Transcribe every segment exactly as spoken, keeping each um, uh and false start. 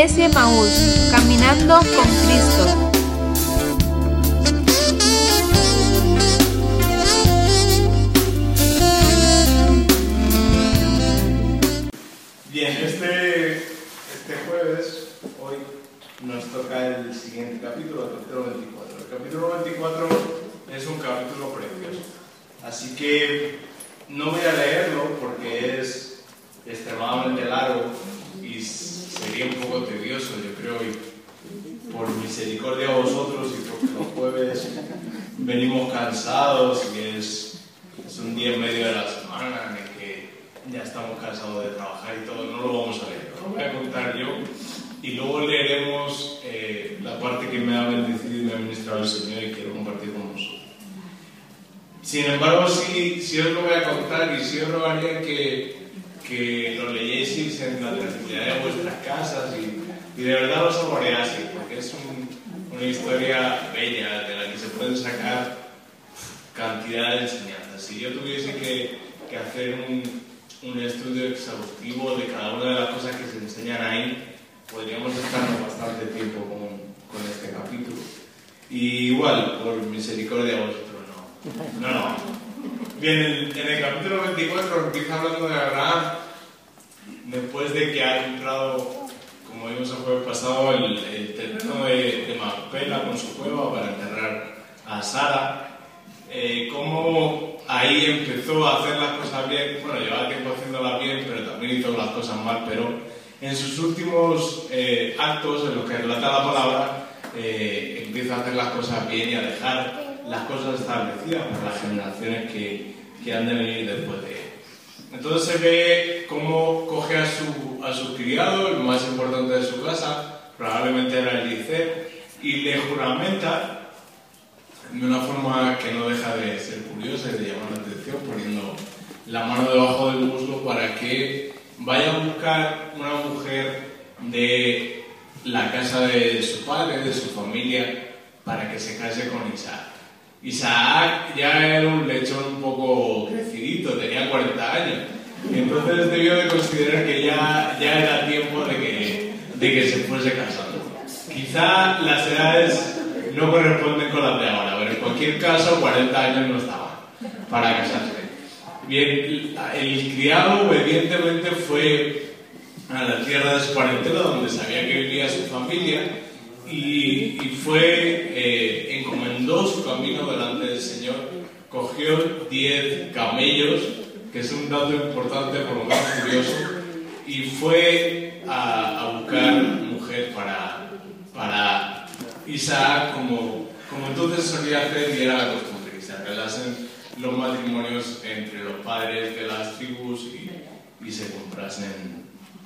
Iglesia Emaús, caminando con Cristo. Bien, este, este jueves, hoy, nos toca el siguiente capítulo, el capítulo veinticuatro. El capítulo veinticuatro es un capítulo precioso, así que no voy a leerlo porque es extremadamente largo y sería un poco tedioso, yo creo, y por misericordia a vosotros y porque los jueves venimos cansados y es, es un día en medio de la semana en el que ya estamos cansados de trabajar y todo, no lo vamos a leer, lo voy a contar yo y luego leeremos eh, la parte que me ha bendecido y me ha ministrado el Señor y quiero compartir con vosotros. Sin embargo, sí, sí os lo voy a contar y sí os rogaría que, que lo leyeseis en la tranquilidad de vuestras casas y, y de verdad lo saboreaseis, porque es un, una historia bella de la que se pueden sacar cantidad de enseñanzas. Si yo tuviese que, que hacer un, un estudio exhaustivo de cada una de las cosas que se enseñan ahí, podríamos estarnos bastante tiempo con, con este capítulo. Y igual, por misericordia de vosotros. No, no. Bien, en, en el capítulo veinticuatro empieza hablando de Abraham después de que ha entrado, como vimos el jueves pasado, el, el terreno de, de Macpela con su cueva para enterrar a Sara. Eh, cómo ahí empezó a hacer las cosas bien. Bueno, llevaba tiempo haciéndolas bien, pero también hizo las cosas mal. Pero en sus últimos eh, actos, en los que relata la palabra, eh, empieza a hacer las cosas bien y a dejar las cosas establecidas para las generaciones que, que han de venir después de él. Entonces se ve cómo coge a su, a su criado, el más importante de su casa, probablemente era Eliezer, y le juramenta de una forma que no deja de ser curiosa y de llamar la atención, poniendo la mano debajo del muslo para que vaya a buscar una mujer de la casa de su padre, de su familia, para que se case con Isaac. Isaac ya era un lechón un poco crecidito, tenía cuarenta años, entonces debió de considerar que ya, ya era tiempo de que, de que se fuese casando. Quizá las edades no corresponden con las de ahora, pero en cualquier caso cuarenta años no estaban para casarse. Bien, el criado obedientemente fue a la tierra de su parentela, donde sabía que vivía su familia, y, y fue, eh, encomendó su camino delante del Señor, cogió diez camellos, que es un dato importante por lo menos curioso, y fue a, a buscar mujer para, para Isaac, como, como entonces solía hacer y era la costumbre, que se arreglasen los matrimonios entre los padres de las tribus y, y se comprasen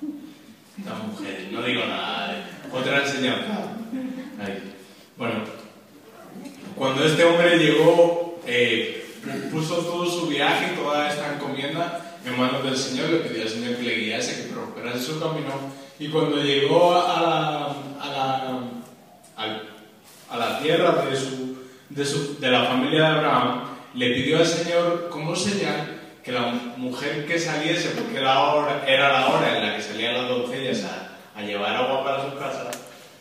las mujeres. No digo nada, ¿eh? Otra enseñanza. Ahí. Bueno, cuando este hombre llegó, eh, puso todo su viaje y toda esta encomienda en manos del Señor, le pidió al Señor que le guiase, que prosperase su camino, y cuando llegó a la, a la, a, a la tierra de, su, de, su, de la familia de Abraham, le pidió al Señor como señal que la mujer que saliese, porque era la hora, era la hora en la que salían las doncellas a, a llevar agua para sus casas,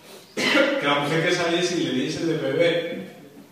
que la mujer que saliese y le diese de beber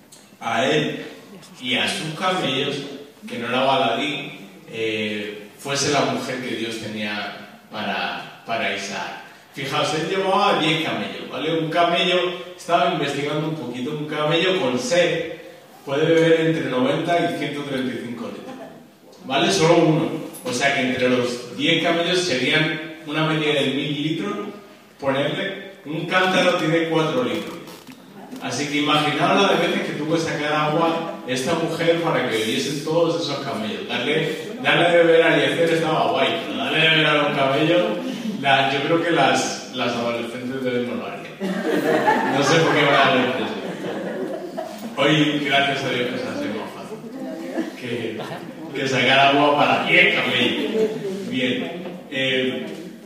a él y a sus camellos, que no era baladí, eh, fuese la mujer que Dios tenía para, para Isaac. Fijaos, él llevaba diez camellos, ¿vale? Un camello, estaba investigando un poquito, un camello con sed puede beber entre noventa y ciento treinta y cinco litros, ¿vale? Solo uno. O sea que entre los diez camellos serían una media de mil litros, ponerle. Un cántaro tiene cuatro litros. Así que imaginaos la de veces que tuvo que sacar agua esta mujer para que bebiesen todos esos camellos. Darle, darle de beber a Eliezer estaba guay, pero darle de beber a los camellos, la, yo creo que las, las adolescentes de hoy no lo harían. No sé por qué van a darle eso. Hoy, gracias a Dios, que se hace más fácil que, que sacar agua para diez camellos. Bien. Eh,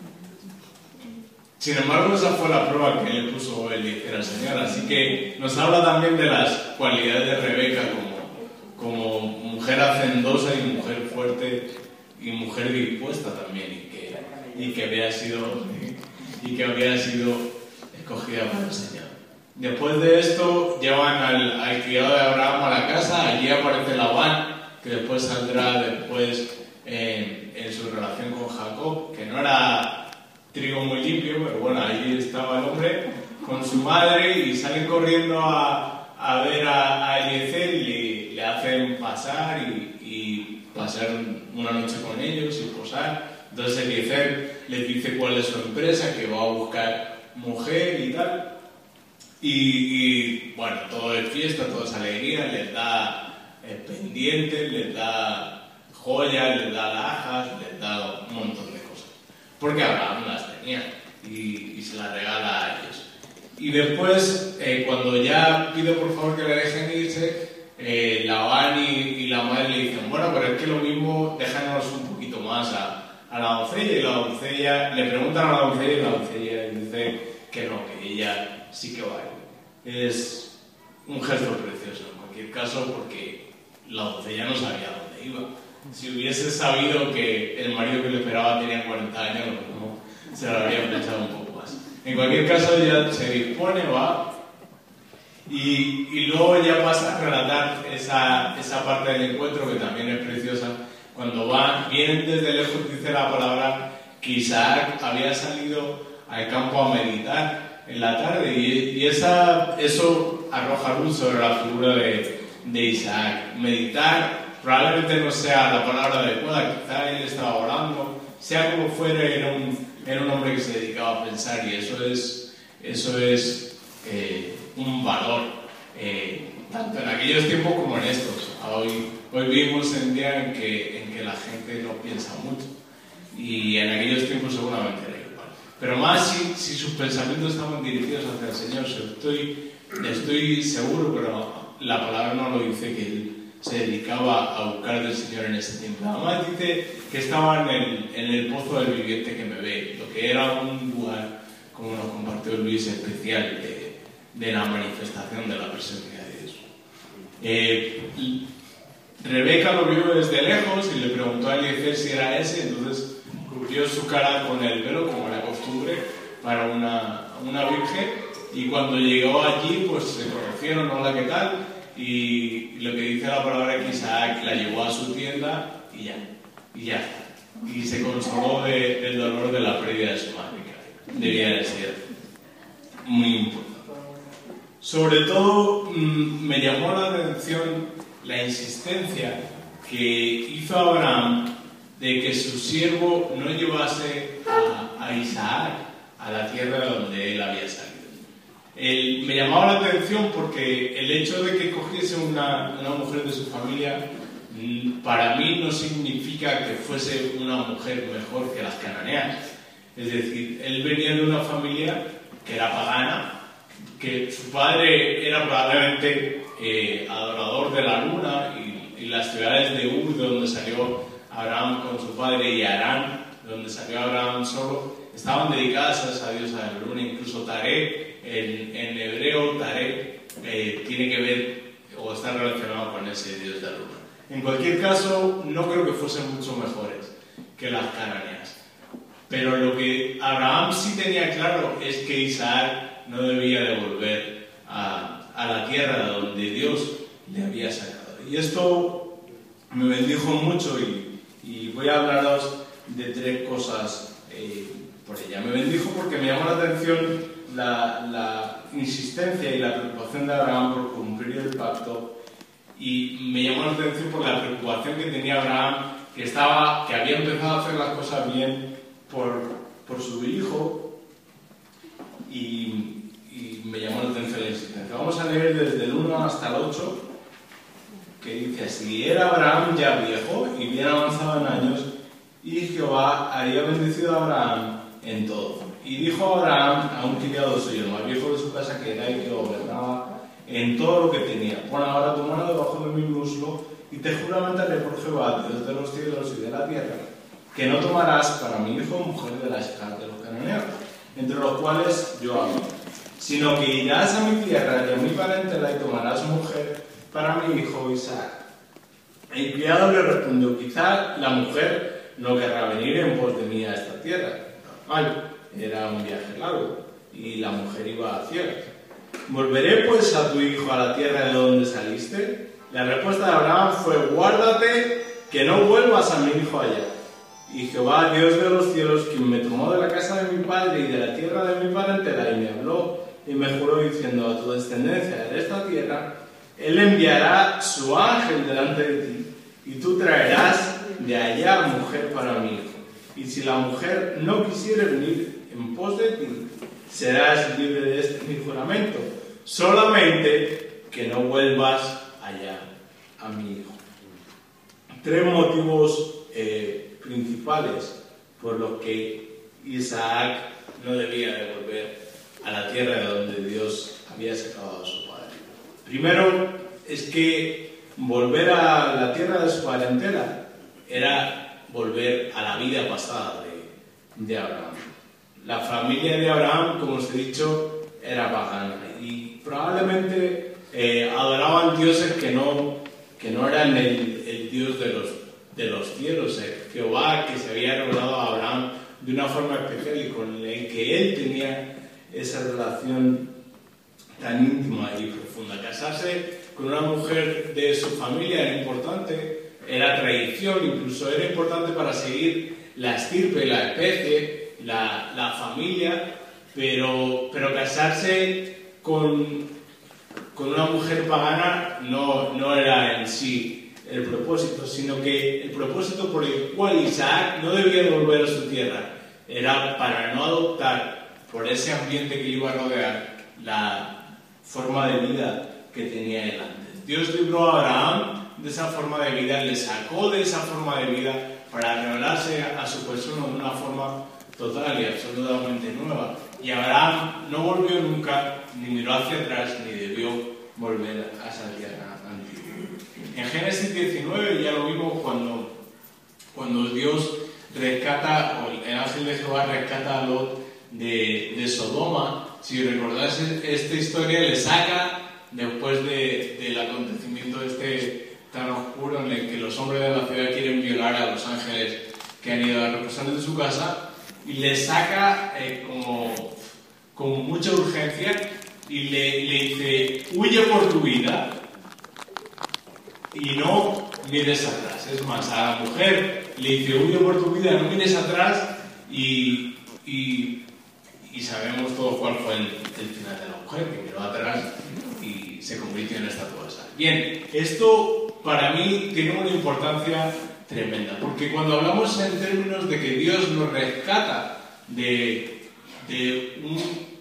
Sin embargo, esa fue la prueba que le puso Eliezer al Señor. Así que nos habla también de las cualidades de Rebeca como, como mujer hacendosa y mujer fuerte y mujer dispuesta también. Y que, y que había sido y que había sido escogida por el Señor. Después de esto llevan al, al criado de Abraham a la casa, allí aparece Labán, que después saldrá después en, en su relación con Jacob, que no era trigo muy limpio, pero bueno, allí estaba el hombre con su madre y salen corriendo a, a ver a, a Eliezer y le, le hacen pasar y, y pasar una noche con ellos y posar. Entonces Eliezer les dice cuál es su empresa, que va a buscar mujer y tal. Y, y bueno, todo es fiesta, todo es alegría, les da eh, pendientes, les da joyas, les da alhajas, les da un montón de cosas. Porque Abraham las tenía y, y se las regala a ellos. Y después, eh, cuando ya pide por favor que le dejen irse, eh, Labán y, y la madre le dicen, bueno, pero es que lo mismo, déjanos un poquito más a, a la doncella. Y la doncella, le preguntan a la doncella y la doncella dice que no, que ella sí que va a ir. Es un gesto precioso en cualquier caso, porque la doncella no sabía dónde iba. Si hubiese sabido que el marido que le esperaba tenía cuarenta años, no, se lo habría pensado un poco más. En cualquier caso, ella se dispone, va, y, y luego ya pasa a relatar esa, esa parte del encuentro, que también es preciosa. Cuando van, vienen desde lejos, dice la palabra, que Isaac había salido al campo a meditar en la tarde, y, y esa, eso arroja luz sobre la figura de, de Isaac. Meditar probablemente no sea la palabra adecuada, quizá él estaba orando, sea como fuera, era un, era un hombre que se dedicaba a pensar, y eso es, eso es eh, un valor, eh, tanto en aquellos tiempos como en estos. Hoy, hoy vivimos en un día en que, en que la gente no piensa mucho, y en aquellos tiempos seguramente era igual. Pero más si, si sus pensamientos estaban dirigidos hacia el Señor. Si estoy, estoy seguro, pero la palabra no lo dice, que él se dedicaba a buscar del Señor en ese tiempo. Además dice que estaba en el, en el pozo del viviente que me ve, lo que era un lugar, como nos compartió Luis, especial de, de la manifestación de la presencia de Dios. Eh, Rebeca lo vio desde lejos y le preguntó a Eliezer si era ese, entonces cubrió su cara con el velo, como era costumbre para una, una virgen, y cuando llegó allí pues se conocieron, hola, ¿qué tal? Y lo que dice la palabra es que Isaac la llevó a su tienda y ya, y ya, y se consoló de, del dolor de la pérdida de su madre, que debía de ser muy importante. Sobre todo mmm, me llamó la atención la insistencia que hizo Abraham de que su siervo no llevase a, a Isaac a la tierra donde él había salido. El, me llamaba la atención porque el hecho de que cogiese una, una mujer de su familia, para mí no significa que fuese una mujer mejor que las cananeas. Es decir, él venía de una familia que era pagana, que su padre era probablemente eh, adorador de la luna, y, y las ciudades de Ur, de donde salió Abraham con su padre, y Harán, de donde salió Abraham solo, estaban dedicadas a esa diosa de la luna. Incluso Taré, en, en hebreo, Taré eh, tiene que ver o está relacionado con ese dios de la luna. En cualquier caso, no creo que fuesen mucho mejores que las cananeas. Pero lo que Abraham sí tenía claro es que Isaac no debía de volver a, a la tierra de donde Dios le había sacado. Y esto me bendijo mucho, y, y voy a hablaros de tres cosas eh, por ella. Me bendijo porque me llamó la atención la, la insistencia y la preocupación de Abraham por cumplir el pacto, y me llamó la atención por la preocupación que tenía Abraham, que, estaba, que había empezado a hacer las cosas bien por, por su hijo, y, y me llamó la atención la insistencia. Vamos a leer desde el uno hasta el ocho, que dice así: era Abraham ya viejo y bien avanzado en años, y Jehová había bendecido a Abraham en todo. Y dijo Abraham a un criado suyo, el más viejo de su casa, que era y que gobernaba en todo lo que tenía: pon ahora tu mano debajo de mi muslo, y te juramentaré por Jehová, Dios de los cielos y de la tierra, que no tomarás para mi hijo mujer de las hijas de los cananeos, entre los cuales yo amo, sino que irás a mi tierra y a mi parentela y tomarás mujer para mi hijo Isaac. El criado le respondió: quizá la mujer no querrá venir en pos de mí a esta tierra. Ay, era un viaje largo y la mujer iba a ciegas. ¿Volveré pues a tu hijo a la tierra de donde saliste? La respuesta de Abraham fue: guárdate que no vuelvas a mi hijo allá. Y Jehová, Dios de los cielos, quien me tomó de la casa de mi padre y de la tierra de mi parentela, y me habló y me juró diciendo: a tu descendencia de esta tierra, él enviará su ángel delante de ti, y tú traerás de allá mujer para mi hijo. Y si la mujer no quisiere venir en pos de ti, serás libre de este mi juramento, solamente que no vuelvas allá a mi hijo. Tres motivos eh, principales por los que Isaac no debía de volver a la tierra de donde Dios había sacado a su padre. Primero es que volver a la tierra de su parentela era volver a la vida pasada de, de Abraham. La familia de Abraham, como os he dicho, era pagana y probablemente eh, adoraban dioses que no, que no eran el, el Dios de los, de los cielos, eh. Jehová, que se había revelado a Abraham de una forma especial y con el que él tenía esa relación tan íntima y profunda. Casarse con una mujer de su familia era importante, era tradición, incluso era importante para seguir la estirpe, la especie, la, la familia, pero, pero casarse con, con una mujer pagana no, no era en sí el propósito, sino que el propósito por el cual Isaac no debía de volver a su tierra era para no adoptar por ese ambiente que le iba a rodear la forma de vida que tenía él antes. Dios libró a Abraham de esa forma de vida, le sacó de esa forma de vida para revelarse a su persona de una forma total y absolutamente nueva. Y Abraham no volvió nunca, ni miró hacia atrás, ni debió volver a esa tierra antigua. En Génesis diecinueve ya lo vimos cuando, cuando Dios rescata, o el ángel de Jehová rescata a Lot de, de Sodoma. Si recordáis esta historia, le saca después de, del acontecimiento este tan oscuro en el que los hombres de la ciudad quieren violar a los ángeles que han ido a reposar en su casa, y le saca eh, como con mucha urgencia y le, le dice: huye por tu vida y no mires atrás. Es más, a la mujer le dice: huye por tu vida, no mires atrás, y, y, y sabemos todos cuál fue el, el final de la mujer, que miró atrás y se convirtió en estatua de sal. Bien, esto para mí tiene una importancia tremenda, porque cuando hablamos en términos de que Dios nos rescata de, de un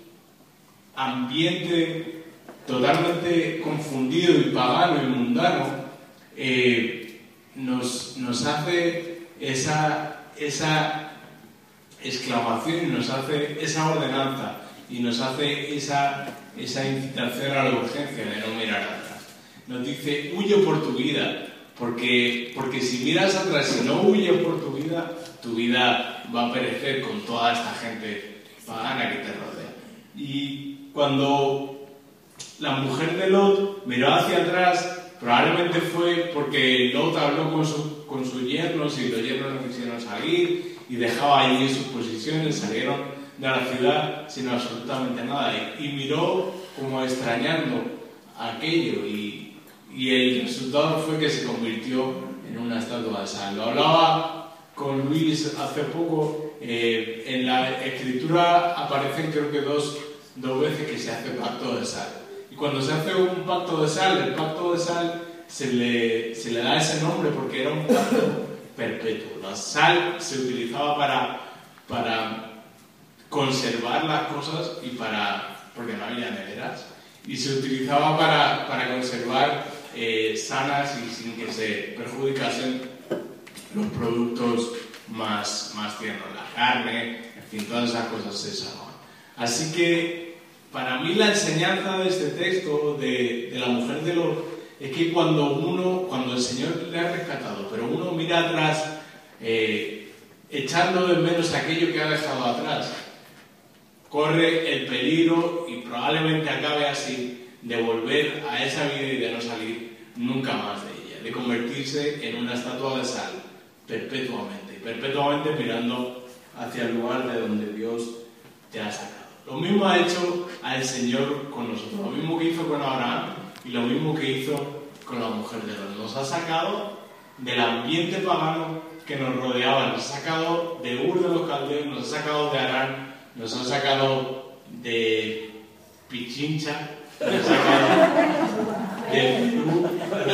ambiente totalmente confundido y pagano y mundano, eh, nos, nos hace esa, esa exclamación y nos hace esa ordenanza y nos hace esa, esa incitación a la urgencia de no mirar atrás. Nos dice: huye por tu vida. Porque, porque si miras atrás y no huyes por tu vida, tu vida va a perecer con toda esta gente pagana que te rodea. Y cuando la mujer de Lot miró hacia atrás, probablemente fue porque Lot habló con, su, con sus yernos y los yernos no quisieron salir y dejaba allí sus posiciones, salieron de la ciudad sin absolutamente nada y, y miró como extrañando aquello y Y el resultado fue que se convirtió en una estatua de sal. Lo hablaba con Luis hace poco. Eh, en la escritura aparecen creo que dos, dos veces que se hace pacto de sal. Y cuando se hace un pacto de sal, el pacto de sal se le, se le da ese nombre porque era un pacto perpetuo. La sal se utilizaba para, para conservar las cosas y para, porque no había neveras, y se utilizaba para, para conservar Eh, sanas y sin que se perjudicasen los productos más, más tiernos, la carne, en fin, todas esas cosas se salvan. Así que para mí la enseñanza de este texto de, de la mujer de Lot es que cuando uno, cuando el Señor le ha rescatado, pero uno mira atrás eh, echando de menos aquello que ha dejado atrás, corre el peligro y probablemente acabe así de volver a esa vida y de no salir nunca más de ella, de convertirse en una estatua de sal perpetuamente, perpetuamente mirando hacia el lugar de donde Dios te ha sacado. Lo mismo ha hecho el Señor con nosotros, lo mismo que hizo con Abraham y lo mismo que hizo con la mujer de Lot. Nos ha sacado del ambiente pagano que nos rodeaba, nos ha sacado de Ur de los Caldeos, nos ha sacado de Harán, nos ha sacado de Pichincha, nos ha sacado de Perú.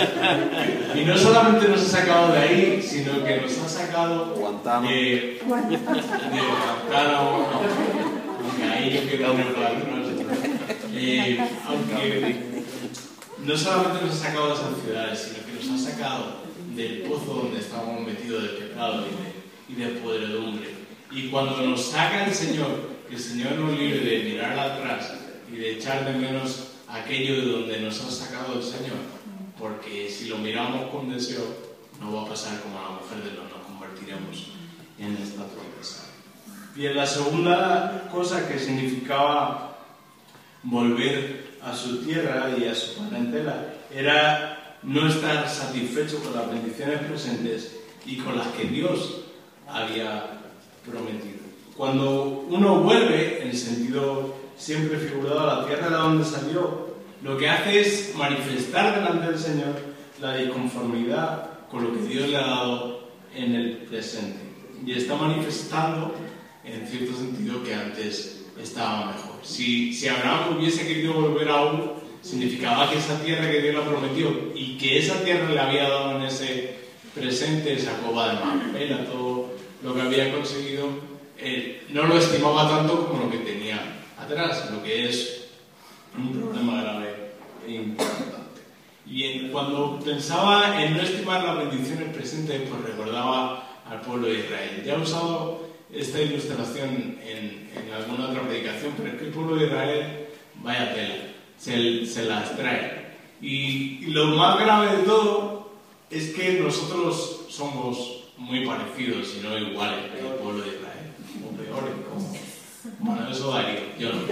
Y no solamente nos ha sacado de ahí, sino que nos ha sacado Guantánamo. de, de Guantánamo, aunque ahí yo quiero poner patrones. Eh, aunque no solamente nos ha sacado de esas ciudades, sino que nos ha sacado del pozo donde estábamos metidos de pecado y de, y de podredumbre. Y cuando nos saca el Señor, que el Señor nos libre de mirar atrás y de echar de menos aquello de donde nos ha sacado el Señor, porque si lo miramos con deseo, no va a pasar como a la mujer de Lot, nos convertiremos en estatua de sal. Y en la segunda cosa que significaba volver a su tierra y a su parentela era no estar satisfecho con las bendiciones presentes y con las que Dios había prometido. Cuando uno vuelve, en sentido siempre figurado, a la tierra de donde salió, lo que hace es manifestar delante del Señor la disconformidad con lo que Dios le ha dado en el presente. Y está manifestando, en cierto sentido, que antes estaba mejor. Si, si Abraham hubiese querido volver a Ur, significaba que esa tierra que Dios le prometió y que esa tierra le había dado en ese presente, esa copa de Macpela, todo lo que había conseguido, eh, no lo estimaba tanto como lo que tenía atrás, lo que es un problema grave e importante. Y en, cuando pensaba en no estimar las bendiciones presentes, pues recordaba al pueblo de Israel. Ya he usado esta ilustración en, en alguna otra predicación, pero es que el pueblo de Israel, vaya tela, se, se las trae. Y, y lo más grave de todo es que nosotros somos muy parecidos, y no iguales que el pueblo de Israel, o peores, como... Bueno, eso daría, yo no.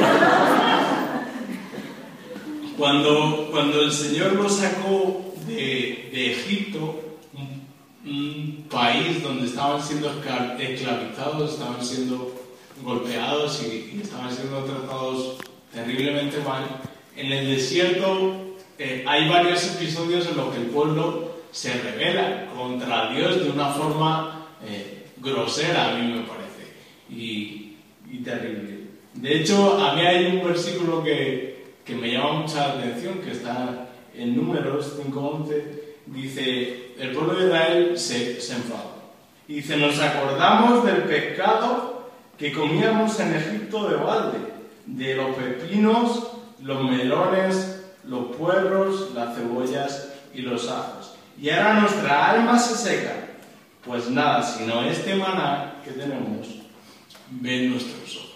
Cuando, cuando el Señor los sacó de, de Egipto, un, un país donde estaban siendo esclavizados, estaban siendo golpeados y, y estaban siendo tratados terriblemente mal, en el desierto eh, hay varios episodios en los que el pueblo se rebela contra Dios de una forma eh, grosera, a mí me parece, y, y terrible. De hecho, a mí hay un versículo que, que me llama mucha atención, que está en Números cinco once, dice, el pueblo de Israel se, se enfada. Y dice, nos acordamos del pescado que comíamos en Egipto de balde, de los pepinos, los melones, los puerros, las cebollas y los ajos. Y ahora nuestra alma se seca. Pues nada, sino este maná que tenemos, ven nuestros ojos.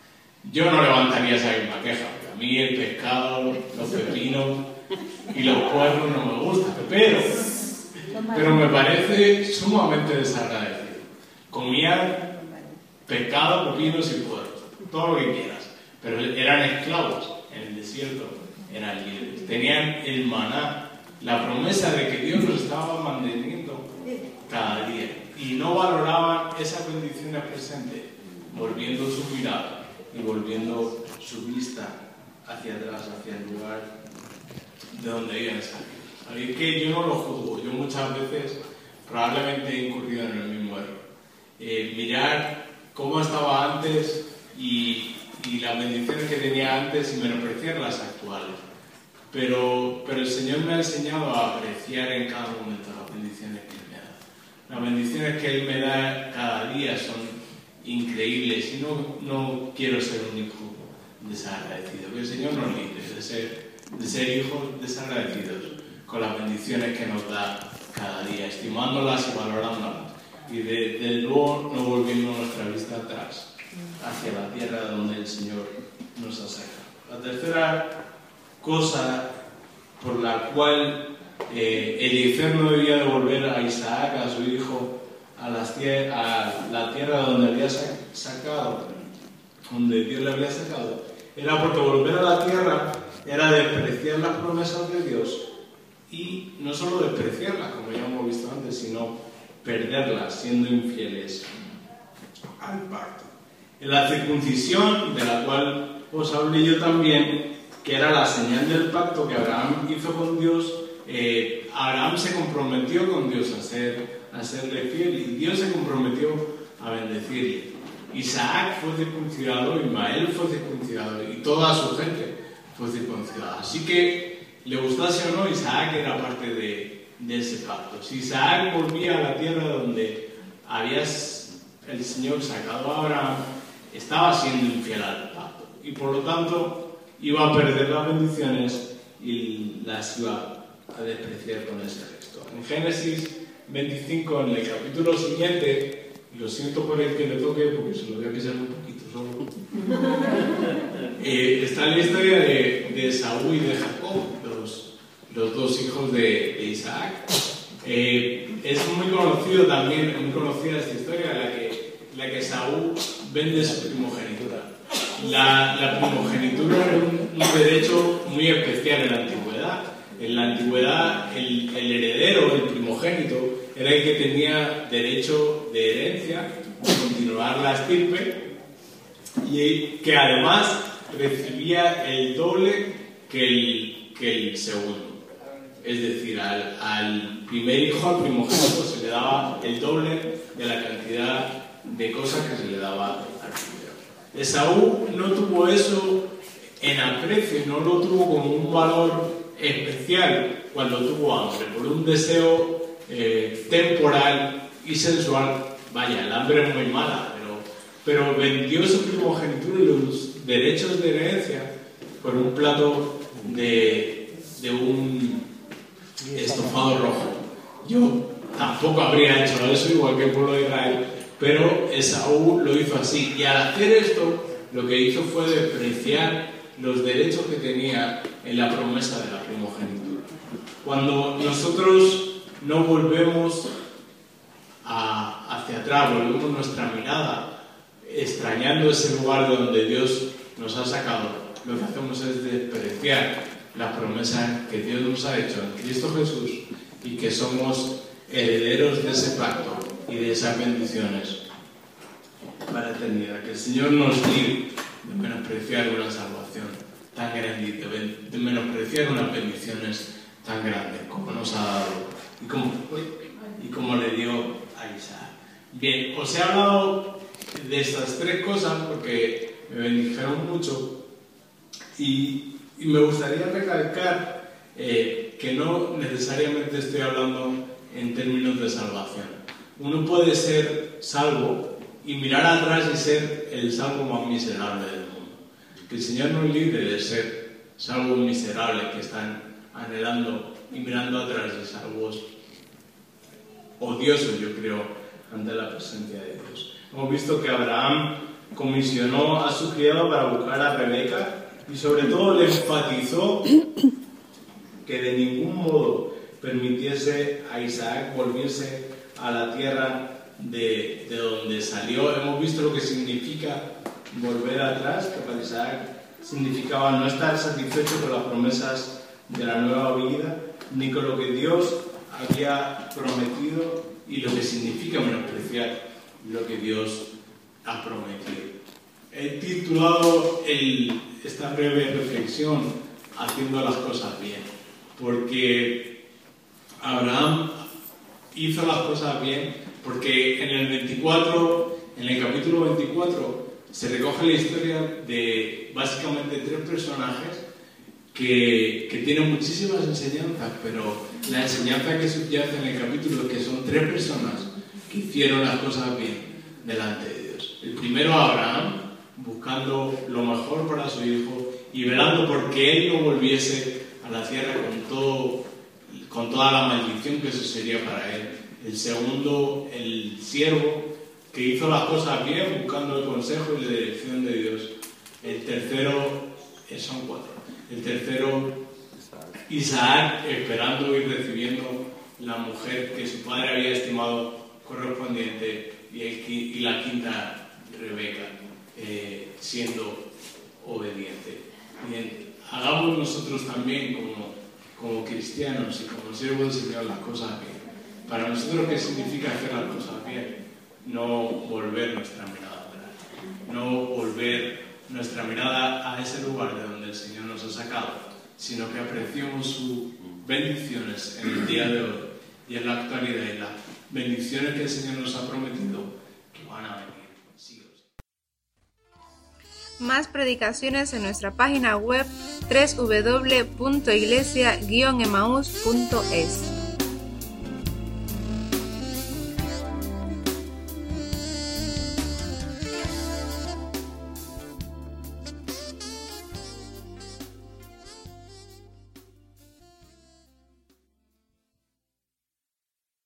Yo no levantaría esa misma queja, porque a mí el pescado, los pepinos y los puerros no me gustan, pero, pero me parece sumamente desagradecido. Comían pescado, pepinos y puerros, todo lo que quieras, pero eran esclavos en el desierto, eran libres, tenían el maná, la promesa de que Dios los estaba manteniendo cada día, y no valoraban esas bendiciones presentes, volviendo su mirada y volviendo su vista hacia atrás, hacia el lugar de donde habían salido. Sabéis que yo no lo juzgo, yo muchas veces probablemente he incurrido en el mismo error. Eh, mirar cómo estaba antes y, y las bendiciones que tenía antes y menospreciar las actuales. Pero, pero el Señor me ha enseñado a apreciar en cada momento las bendiciones que Él me da. Las bendiciones que Él me da cada día son increíbles y no, no quiero ser un hijo desagradecido. Que el Señor nos libre de ser, de ser hijos desagradecidos con las bendiciones que nos da cada día, estimándolas y valorándolas. Y de, de luego no volviendo nuestra vista atrás hacia la tierra donde el Señor nos ha sacado. La tercera cosa por la cual eh, Eliezer no debía de volver a Isaac, a su hijo, a, las tier- a la tierra donde había sacado, donde Dios le había sacado, era porque volver a la tierra era despreciar las promesas de Dios, y no solo despreciarlas, como ya hemos visto antes, sino perderlas, siendo infieles al pacto. En la circuncisión, de la cual os hablé yo también, que era la señal del pacto que Abraham hizo con Dios, eh, Abraham se comprometió con Dios a, ser, a serle fiel y Dios se comprometió a bendecirle. Isaac fue circuncidado, Ismael fue circuncidado y toda su gente fue circuncidada. Así que, le gustase o no, Isaac era parte de, de ese pacto. Si Isaac volvía a la tierra donde había el Señor sacado a Abraham, estaba siendo infiel al pacto y por lo tanto iba a perder las bendiciones y las iba a despreciar con ese gesto. En Génesis veinticinco, en el capítulo siguiente, y lo siento por el que le toque porque se lo voy a pisar un poquito solo, eh, está la historia de, de Esaú y de Jacob, los, los dos hijos de, de Isaac. Eh, es muy conocido también, muy conocida esta historia, la que, la que Esaú vende su primogenitura. La, la primogenitura era un, un derecho muy especial en la antigüedad. En la antigüedad, el, el heredero, el primogénito, era el que tenía derecho de herencia, de continuar la estirpe, y que además recibía el doble que el, que el segundo. Es decir, al, al primer hijo, al primogénito, se le daba el doble de la cantidad de cosas que se le daba al primero. Esaú no tuvo eso en aprecio, no lo tuvo como un valor especial cuando tuvo hambre, por un deseo eh, temporal y sensual. Vaya, el hambre es muy mala, pero, pero vendió su primogenitura y los derechos de herencia por un plato de, de un estofado rojo. Yo tampoco habría hecho eso, igual que el pueblo de Israel, pero Esaú lo hizo así. Y al hacer esto, lo que hizo fue despreciar los derechos que tenía en la promesa de la primogenitura. Cuando nosotros no volvemos a, hacia atrás, volvemos nuestra mirada, extrañando ese lugar de donde Dios nos ha sacado, lo que hacemos es despreciar las promesas que Dios nos ha hecho en Cristo Jesús y que somos herederos de ese pacto y de esas bendiciones para la eternidad. Que el Señor nos libre de menospreciar una salvación tan grande y de, de menospreciar unas bendiciones tan grandes como nos ha dado y como, y como le dio a Isaac. Bien, os he hablado de estas tres cosas porque me bendijeron mucho y, y me gustaría recalcar eh, que no necesariamente estoy hablando en términos de salvación. Uno puede ser salvo y mirar atrás y ser el salvo más miserable del mundo. Que el Señor nos libre de ser salvos miserables que están anhelando y mirando atrás de salvos odiosos, yo creo, ante la presencia de Dios. Hemos visto que Abraham comisionó a su criado para buscar a Rebeca y sobre todo le enfatizó que de ningún modo permitiese a Isaac volverse a la tierra de, de donde salió. Hemos visto lo que significa volver atrás, que para Isaac significaba no estar satisfecho con las promesas de la nueva vida, ni con lo que Dios había prometido y lo que significa menospreciar lo que Dios ha prometido. He titulado el, esta breve reflexión haciendo las cosas bien, porque Abraham hizo las cosas bien, porque en el veinticuatro, en el capítulo veinticuatro, se recoge la historia de básicamente tres personajes que, que tienen muchísimas enseñanzas, pero la enseñanza que subyace en el capítulo es que son tres personas que hicieron las cosas bien delante de Dios. El primero, Abraham, buscando lo mejor para su hijo y velando porque él no volviese a la tierra con, todo, con toda la maldición que eso sería para él. El segundo, el siervo, que hizo las cosas bien buscando el consejo y la dirección de Dios. El tercero, son cuatro. El tercero, Isaac, esperando y recibiendo la mujer que su padre había estimado correspondiente, y, el, y la quinta, Rebeca, eh, siendo obediente. Bien, hagamos nosotros también como, como cristianos y como siervos del Señor las cosas bien. Para nosotros, ¿qué significa hacer las cosas bien? No volver nuestra mirada atrás. no volver nuestra mirada a ese lugar de donde el Señor nos ha sacado, sino que apreciemos sus bendiciones en el día de hoy y en la actualidad y las bendiciones que el Señor nos ha prometido que van a venir siglos. Más predicaciones en nuestra página web doble u doble u doble u punto iglesia guion emaús punto es.